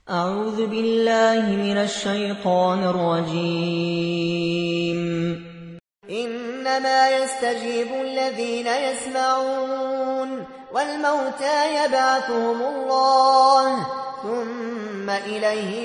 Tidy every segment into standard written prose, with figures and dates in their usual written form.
أعوذ بالله من الشيطان الرجيم. إنما يستجيب الذين يسمعون والموتى يبعثهم الله ثم إليه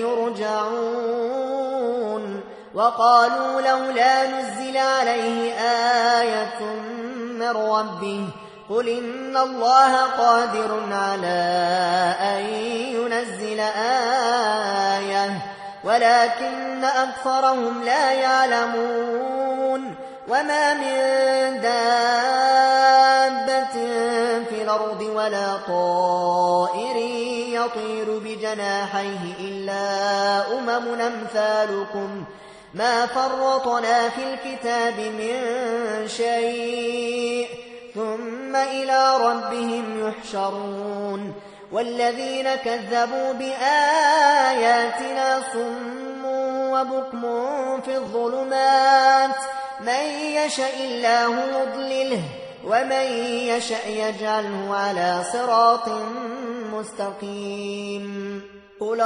يرجعون. وقالوا لولا نزل عليه آية من ربه قل إن الله قادر على أن ينزل آية ولكن أكثرهم لا يعلمون. وما من دابة في الأرض ولا طائر يطير بجناحيه إلا أمثالكم ما فرطنا في الكتاب من شيء ثم إلى ربهم يحشرون. والذين كذبوا بآياتنا صم وبكم في الظلمات من يشاء الله يضلله ومن يشاء يجعله على صراط مستقيم. قل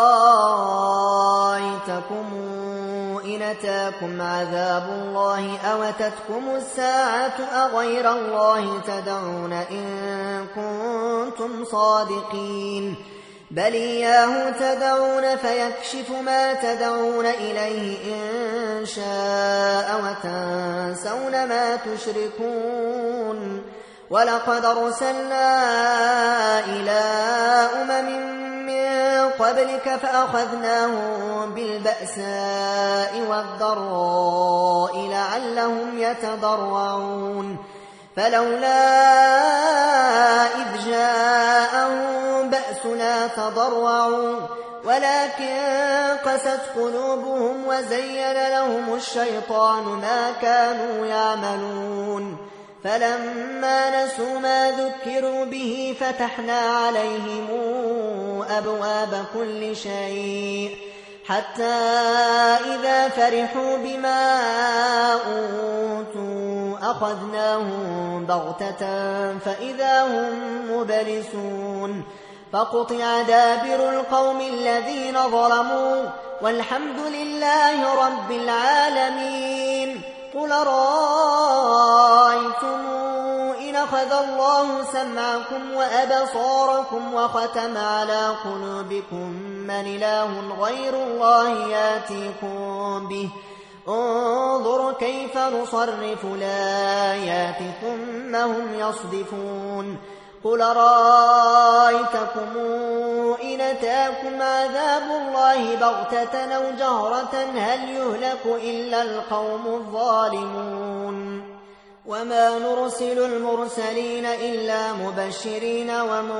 رأيتكم إن أتاكم عذاب الله أو أتتكم الساعة أغير الله تدعون إن كنتم صادقين بل إياه تدعون فيكشف ما تدعون إليه إن شاء وتنسون ما تشركون. ولقد أرسلنا إلى من قبلك فأخذناهم بالبأساء والضراء لعلهم يتضرعون. فلولا إذ جاءهم بأسنا تضرعوا ولكن قست قلوبهم وزين لهم الشيطان ما كانوا يعملون. فلما نسوا ما ذكروا به فتحنا عليهم أبواب كل شيء حتى إذا فرحوا بما أوتوا أخذناهم بغتة فإذا هم مبلسون. فقطع دابر القوم الذين ظلموا والحمد لله رب العالمين. قل رأيتم إن أخذ الله سمعكم وأبصاركم وختم على قلوبكم من إله غير الله ياتيكم به انظر كيف نصرف الآيات ثم هم يصدفون. قل رأيتكم إن أتاكم عذاب الله بغتة أو جهرة هل يهلك إلا القوم الظالمون. وما نرسل المرسلين إلا مبشرين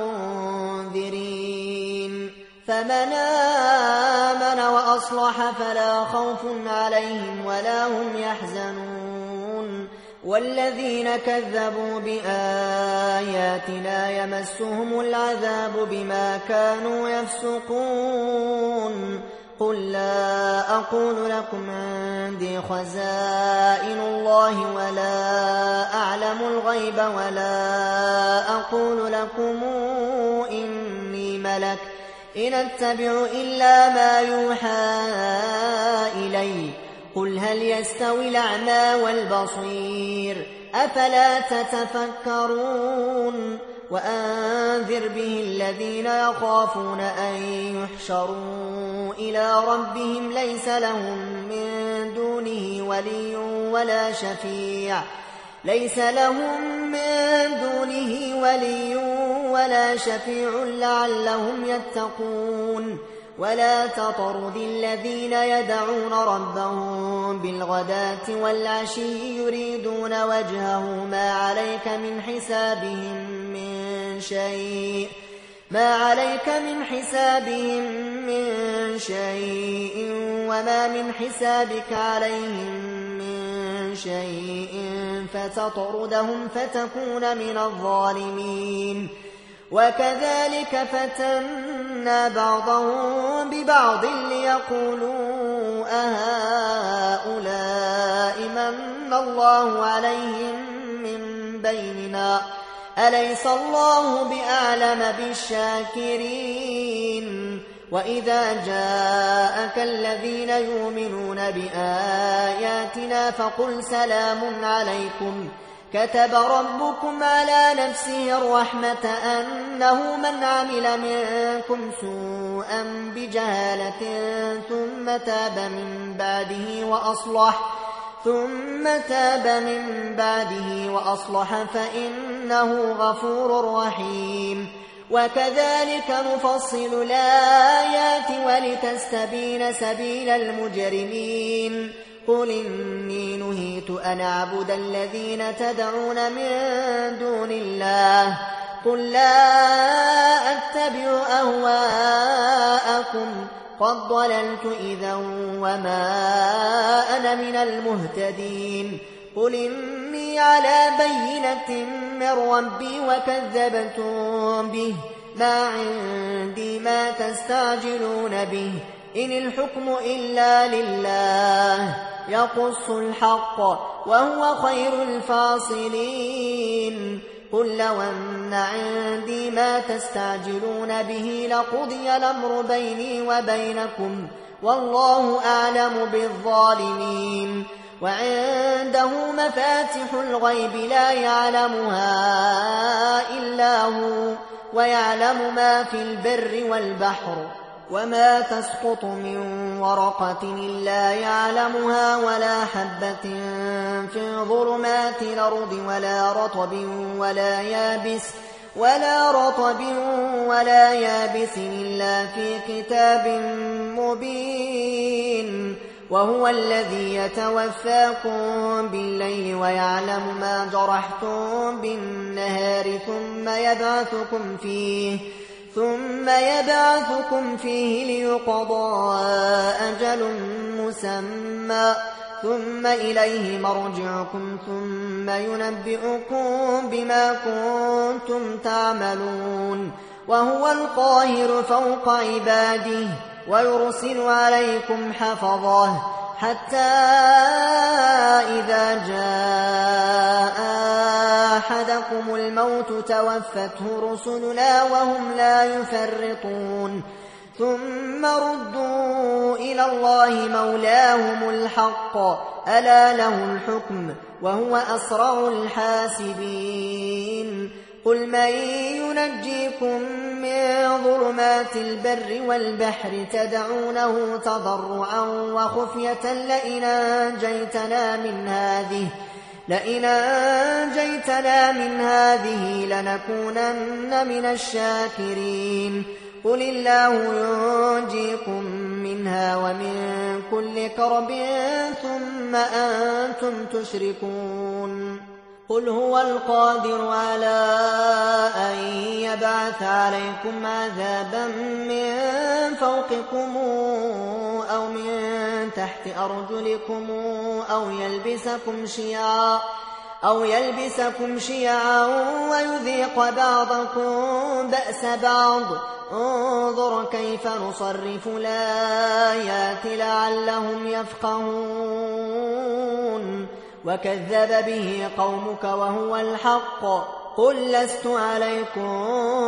ومنذرين فمن آمن وأصلح فلا خوف عليهم ولا هم يحزنون. والذين كذبوا بآياتنا يمسهم العذاب بما كانوا يفسقون. قل لا أقول لكم عندي خزائن الله ولا أعلم الغيب ولا أقول لكم إني ملك إن أتبع إلا ما يوحى إلي. قل هل يستوي الأعمى والبصير أفلا تتفكرون. وأنذر به الذين يخافون أن يحشروا إلى ربهم ليس لهم من دونه ولي ولا شفيع لعلهم يتقون. ولا تطرد الذين يدعون ربهم بالغداة والعشي يريدون وجهه ما عليك من حسابهم من شيء وما من حسابك عليهم من شيء فتطردهم فتكون من الظالمين. وكذلك فتنا بعضهم ببعض ليقولوا أهؤلاء من الله عليهم من بيننا أليس الله بأعلم بالشاكرين وإذا جاءك الذين يؤمنون بآياتنا فقل سلام عليكم كتب ربكم على نفسه الرحمة أنه من عمل منكم سوءا بجهالة ثم تاب من بعده وأصلح فإنه غفور رحيم. وكذلك نفصل الآيات ولتستبين سبيل المجرمين. قل إني نهيت أن أعبد الذين تدعون من دون الله قل لا أتبع أهواءكم قد ضللت إذا وما أنا من المهتدين. قل إني على بينة من ربي وكذبتم به ما عندي ما تستعجلون به إن الحكم إلا لله يقص الحق وهو خير الفاصلين. قل لو أن عندي ما تستعجلون به لقضي الأمر بيني وبينكم والله أعلم بالظالمين. وعنده مفاتح الغيب لا يعلمها إلا هو ويعلم ما في البر والبحر وما تسقط من ورقة إلا يعلمها ولا حبة في ظلمات الأرض ولا رطب ولا يابس إلا في كتاب مبين. وهو الذي يتوفاكم بالليل ويعلم ما جرحتم بالنهار ثم يبعثكم فيه ليقضى أجل مسمى ثم إليه مرجعكم ثم ينبئكم بما كنتم تعملون. وهو القاهر فوق عباده ويرسل عليكم حفظه حتى إذا جاء أحدكم الموت توفته رسلنا وهم لا يفرطون ثم ردوا إلى الله مولاهم الحق ألا له الحكم وهو أسرع الحاسبين. قل من ينجيكم من ظلمات البر والبحر تدعونه تضرعا وخفية لئن أنجيتنا من هذه لنكونن من الشاكرين. قل الله ينجيكم منها ومن كل كرب ثم أنتم تشركون. قل هو القادر على أن يبعث عليكم عذابا من فوقكم أو من تحت أرجلكم أو يلبسكم شيعا ويذيق بعضكم بأس بعض. انظر كيف نصرف الآيات لعلهم يفقهون. وكذب به قومك وهو الحق قل لست عليكم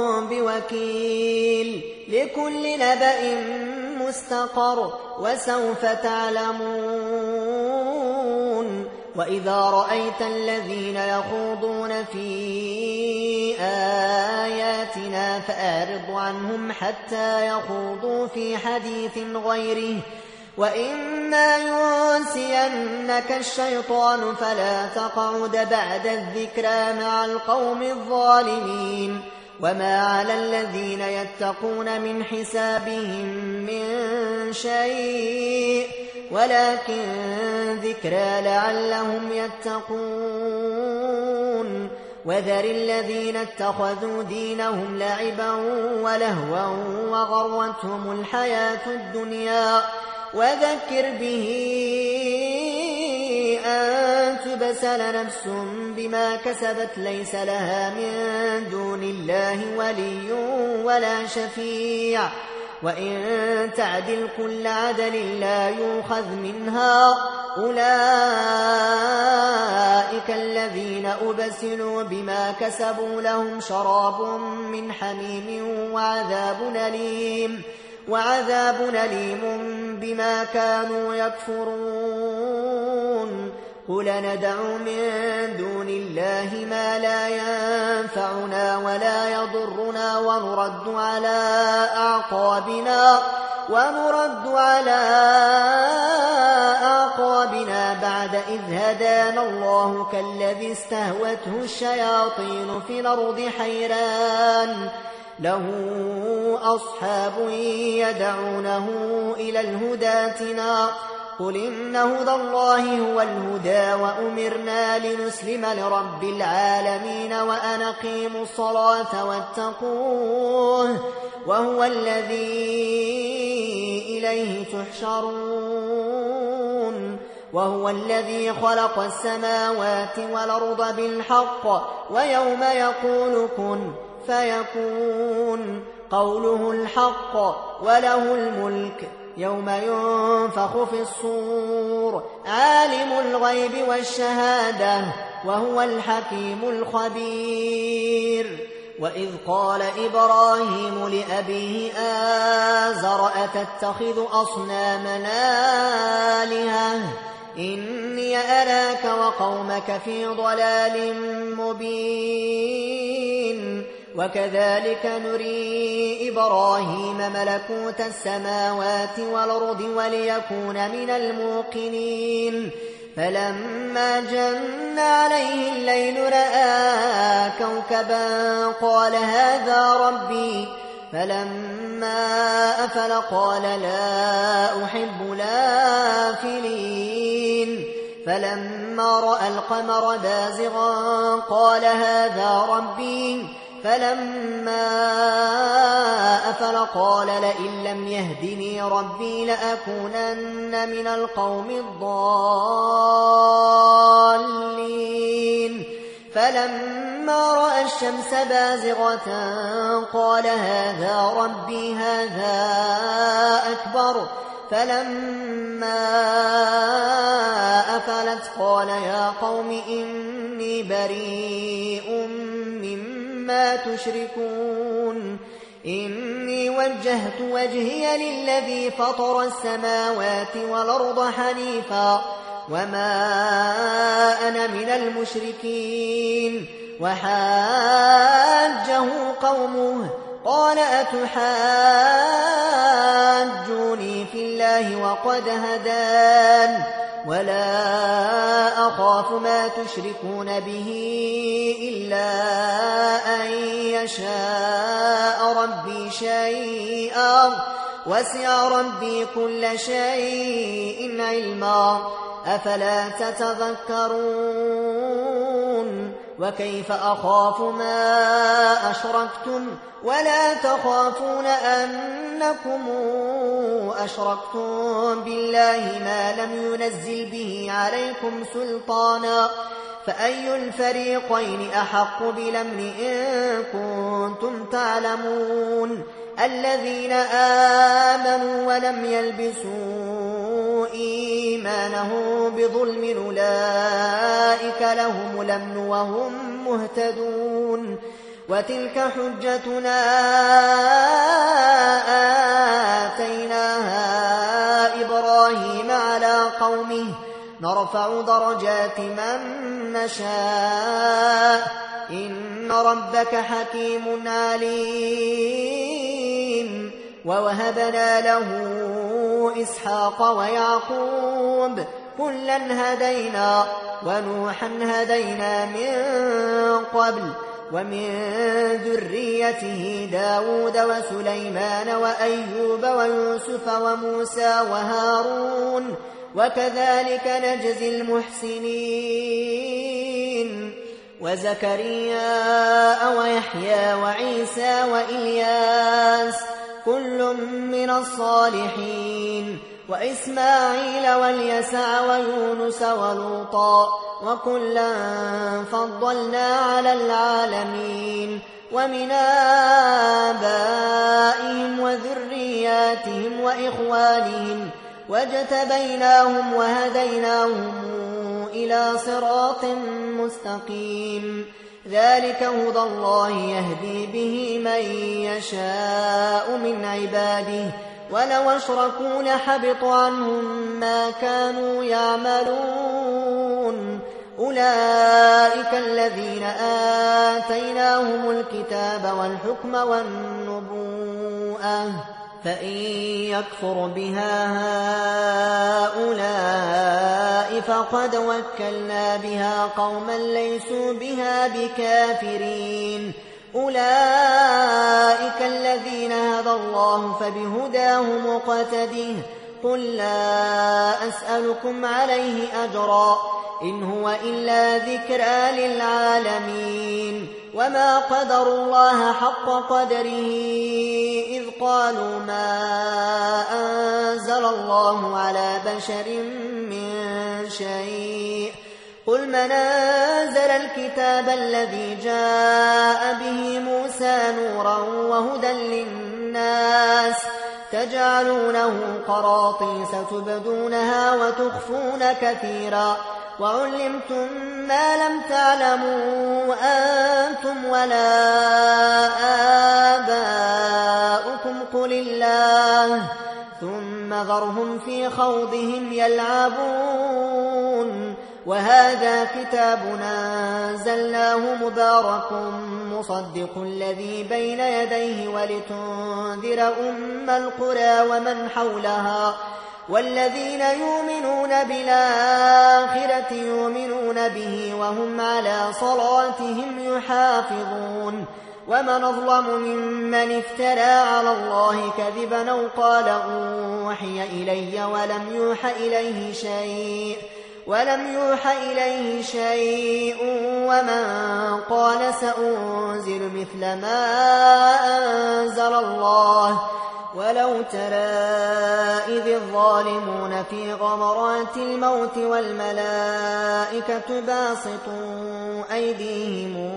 بوكيل لكل نبأ مستقر وسوف تعلمون. وإذا رأيت الذين يخوضون في آياتنا فأعرض عنهم حتى يخوضوا في حديث غيره وإما ينسينك الشيطان فلا تقعد بعد الذكرى مع القوم الظالمين. وما على الذين يتقون من حسابهم من شيء ولكن ذكرى لعلهم يتقون. وذر الذين اتخذوا دينهم لعبا ولهوا وغرتهم الحياة الدنيا وذكر به أن تبسل نفس بما كسبت ليس لها من دون الله ولي ولا شفيع وإن تعدل كل عدل لا يؤخذ منها. أولئك الذين أبسلوا بما كسبوا لهم شراب من حميم وعذاب أليم وعذاب أليم بما كانوا يكفرون قل ندع من دون الله ما لا ينفعنا ولا يضرنا ونرد على أعقابنا بعد إذ هدانا الله كالذي استهوته الشياطين في الأرض حيران له أصحاب يدعونه إلى الهدى ائتنا قل إن هدى الله هو الهدى وأمرنا لنسلم لرب العالمين وأن أقيموا الصلاة واتقوه وهو الذي إليه تحشرون وهو الذي خلق السماوات والأرض بالحق ويوم يقول كن فيكون قوله الحق وله الملك يوم ينفخ في الصور عالم الغيب والشهادة وهو الحكيم الخبير وإذ قال إبراهيم لأبيه آزر أتتخذ أصنامنا آلهة إني أراك وقومك في ضلال مبين وكذلك نري إبراهيم ملكوت السماوات والأرض وليكون من الموقنين فلما جن عليه الليل رأى كوكبا قال هذا ربي فلما أفل قال لا أحب الآفلين فلما رأى القمر بازغا قال هذا ربي فلما أفل قال لئن لم يهدني ربي لأكونن من القوم الضالين فلما رأى الشمس بازغة قال هذا ربي هذا أكبر فلما أفلت قال يا قوم إني بريء مما تشركون إني وجهت وجهي للذي فطر السماوات والأرض حنيفا وما أنا من المشركين وحاجه قومه قال أتحاجوني في الله وقد هدان ولا أخاف ما تشركون به إلا أن يشاء ربي شيئا وسع ربي كل شيء علما أفلا تتذكرون وكيف أخاف ما أشركتم ولا تخافون أنكم أشركتم بالله ما لم ينزل به عليكم سلطانا فأي الفريقين أحق بالأمن إن كنتم تعلمون الذين آمنوا ولم يلبسوا إيمانهم بظلم أولئك لهم الأمن وهم مهتدون وتلك حجتنا آتيناها إبراهيم على قومه نرفع درجات من نشاء إن ربك حكيم عليم ووهبنا له إسحاق ويعقوب كلا هدينا ونوحا هدينا من قبل ومن ذريته داود وسليمان وأيوب ويوسف وموسى وهارون وكذلك نجزي المحسنين وزكريا ويحيى وعيسى وإلياس كل من الصالحين وإسماعيل واليسع ويونس ولوطا وكلا فضلنا على العالمين ومن آبائهم وذرياتهم وإخوانهم واجتبيناهم وهديناهم إلى صراط مستقيم ذلك هدى الله يهدي به من يشاء من عباده ولو أشركوا لحبط عنهم ما كانوا يعملون أولئك الذين آتيناهم الكتاب والحكم والنبوءة فإن يكفر بها هؤلاء فقد وكلنا بها قوما ليسوا بها بكافرين أولئك الذين هدى الله فبهداه مقتده قل لا أسألكم عليه أجرا إن هو إلا ذكرى للعالمين وما قدروا الله حق قدره إذ قالوا ما أنزل الله على بشر من شيء قل من أنزل الكتاب الذي جاء به موسى نورا وهدى للناس تجعلونه قراطيس تبدونها وتخفون كثيرا وعلمتم ما لم تعلموا أنتم ولا آباؤكم قل الله ثم ذرهم في خوضهم يلعبون وهذا كتاب أنزلناه مبارك مصدق الذي بين يديه ولتنذر أم القرى ومن حولها والذين يؤمنون بالآخرة يؤمنون به وهم على صلاتهم يحافظون ومن أظلم ممن افترى على الله كذبا أو قال أوحي إلي ولم يوحى إليه شيء ومن قال سأنزل مثل ما أنزل الله ولو ترى إذ الظالمون في غمرات الموت والملائكة باسطوا أيديهم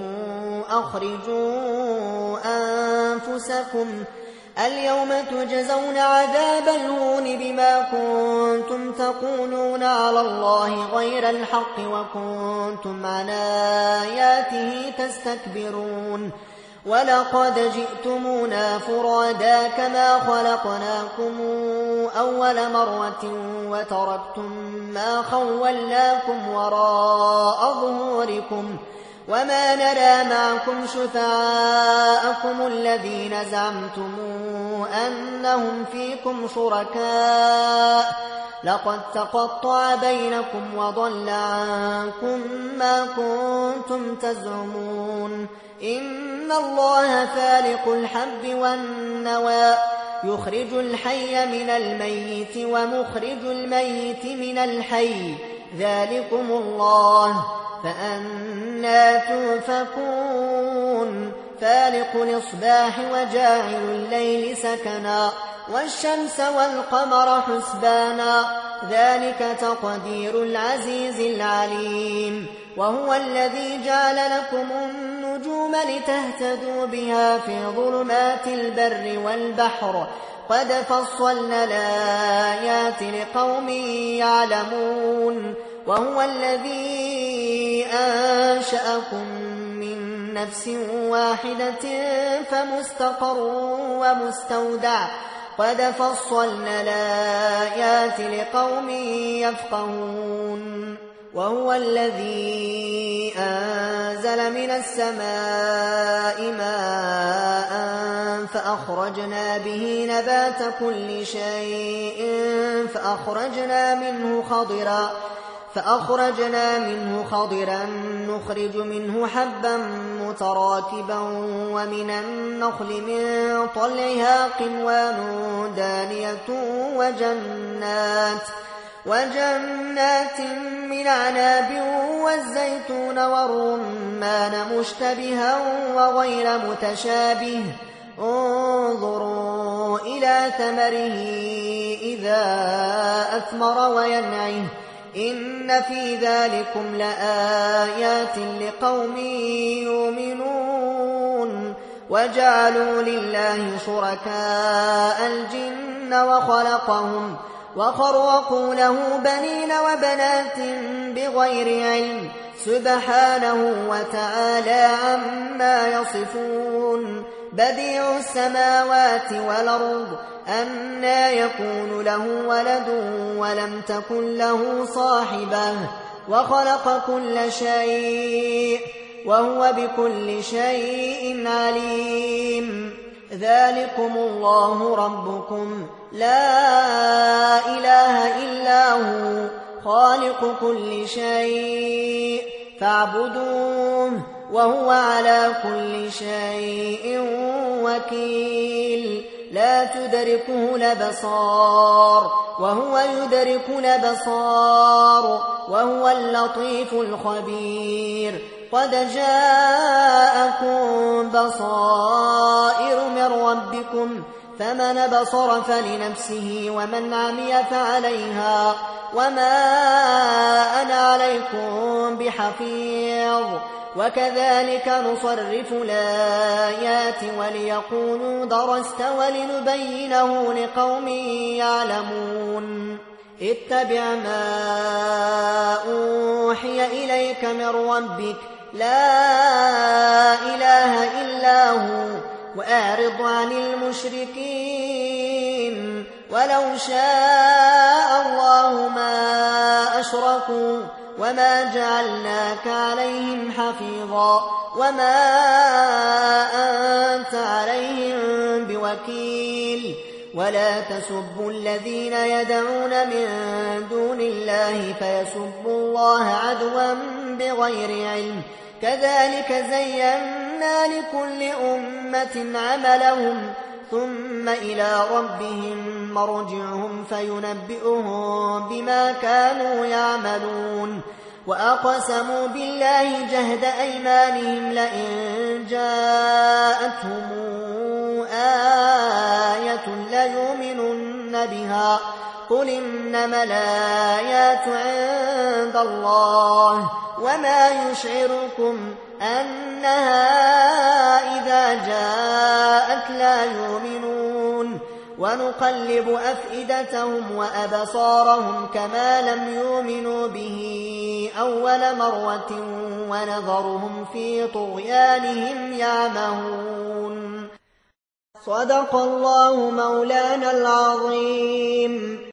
أخرجوا أنفسكم اليوم تجزون عذاب الهون بما كنتم تقولون على الله غير الحق وكنتم عن آياته تستكبرون ولقد جئتمونا فرادا كما خلقناكم أول مرة وتركتم ما خولناكم وراء ظهوركم وما نرى معكم شفعاءكم الذين زعمتم أنهم فيكم شركاء لقد تقطع بينكم وضل عنكم ما كنتم تزعمون إن الله فالق الحب والنوى يخرج الحي من الميت ومخرج الميت من الحي ذلكم الله فأنى توفكون فالق الإصباح وجاعل الليل سكنا والشمس والقمر حسبانا ذلك تقدير العزيز العليم وهو الذي جعل لكم النجوم لتهتدوا بها في ظلمات البر والبحر قد فصلنا الآيات لقوم يعلمون وهو الذي أنشأكم من نفس واحدة فمستقر ومستودع قد فصلنا الآيات لقوم يفقهون وهو الذي أنزل من السماء ماء فأخرجنا به نبات كل شيء فأخرجنا منه خضرا نخرج منه حبا متراكبا ومن النخل من طلعها قنوان دانية وجنات من عناب والزيتون والرمان مشتبها وغير متشابه انظروا إلى ثمره إذا أثمر وينعه إن في ذلكم لآيات لقوم يؤمنون وجعلوا لله شركاء الجن وخلقهم وخرقوا له بنين وبنات بغير علم سبحانه وتعالى عما يصفون بديع السماوات والأرض أنى يكون له ولد ولم تكن له صاحبة وخلق كل شيء وهو بكل شيء عليم. ذلكم الله ربكم لا إله إلا هو خالق كل شيء فاعبدوه وهو على كل شيء وكيل. لا تدركه الأبصار وهو يدرك الأبصار وهو اللطيف الخبير. قد جاءكم بصائر من ربكم فمن بصر فلنفسه ومن عمي فعليها وما أنا عليكم بحفيظ. وكذلك نصرف الآيات وليقولوا درست ولنبينه لقوم يعلمون. اتبع ما أوحي إليك من ربك لا إله إلا هو وأعرض عن المشركين. ولو شاء الله ما أشركوا وما جعلناك عليهم حفيظا وما أنت عليهم بوكيل. ولا تسبوا الذين يدعون من دون الله فيسبوا الله عدوا بغير علم. كذلك زينا لكل أمة عملهم ثم إلى ربهم مرجعهم فينبئهم بما كانوا يعملون. وأقسموا بالله جهد أيمانهم لئن جاءتهم آية ليؤمنن بها قل إنما الآيات عند الله وما يشعركم أنها إذا جاءت لا يؤمنون. ونقلب أفئدتهم وأبصارهم كما لم يؤمنوا به أول مرة ونذرهم في طغيانهم يعمهون. صدق الله مولانا العظيم.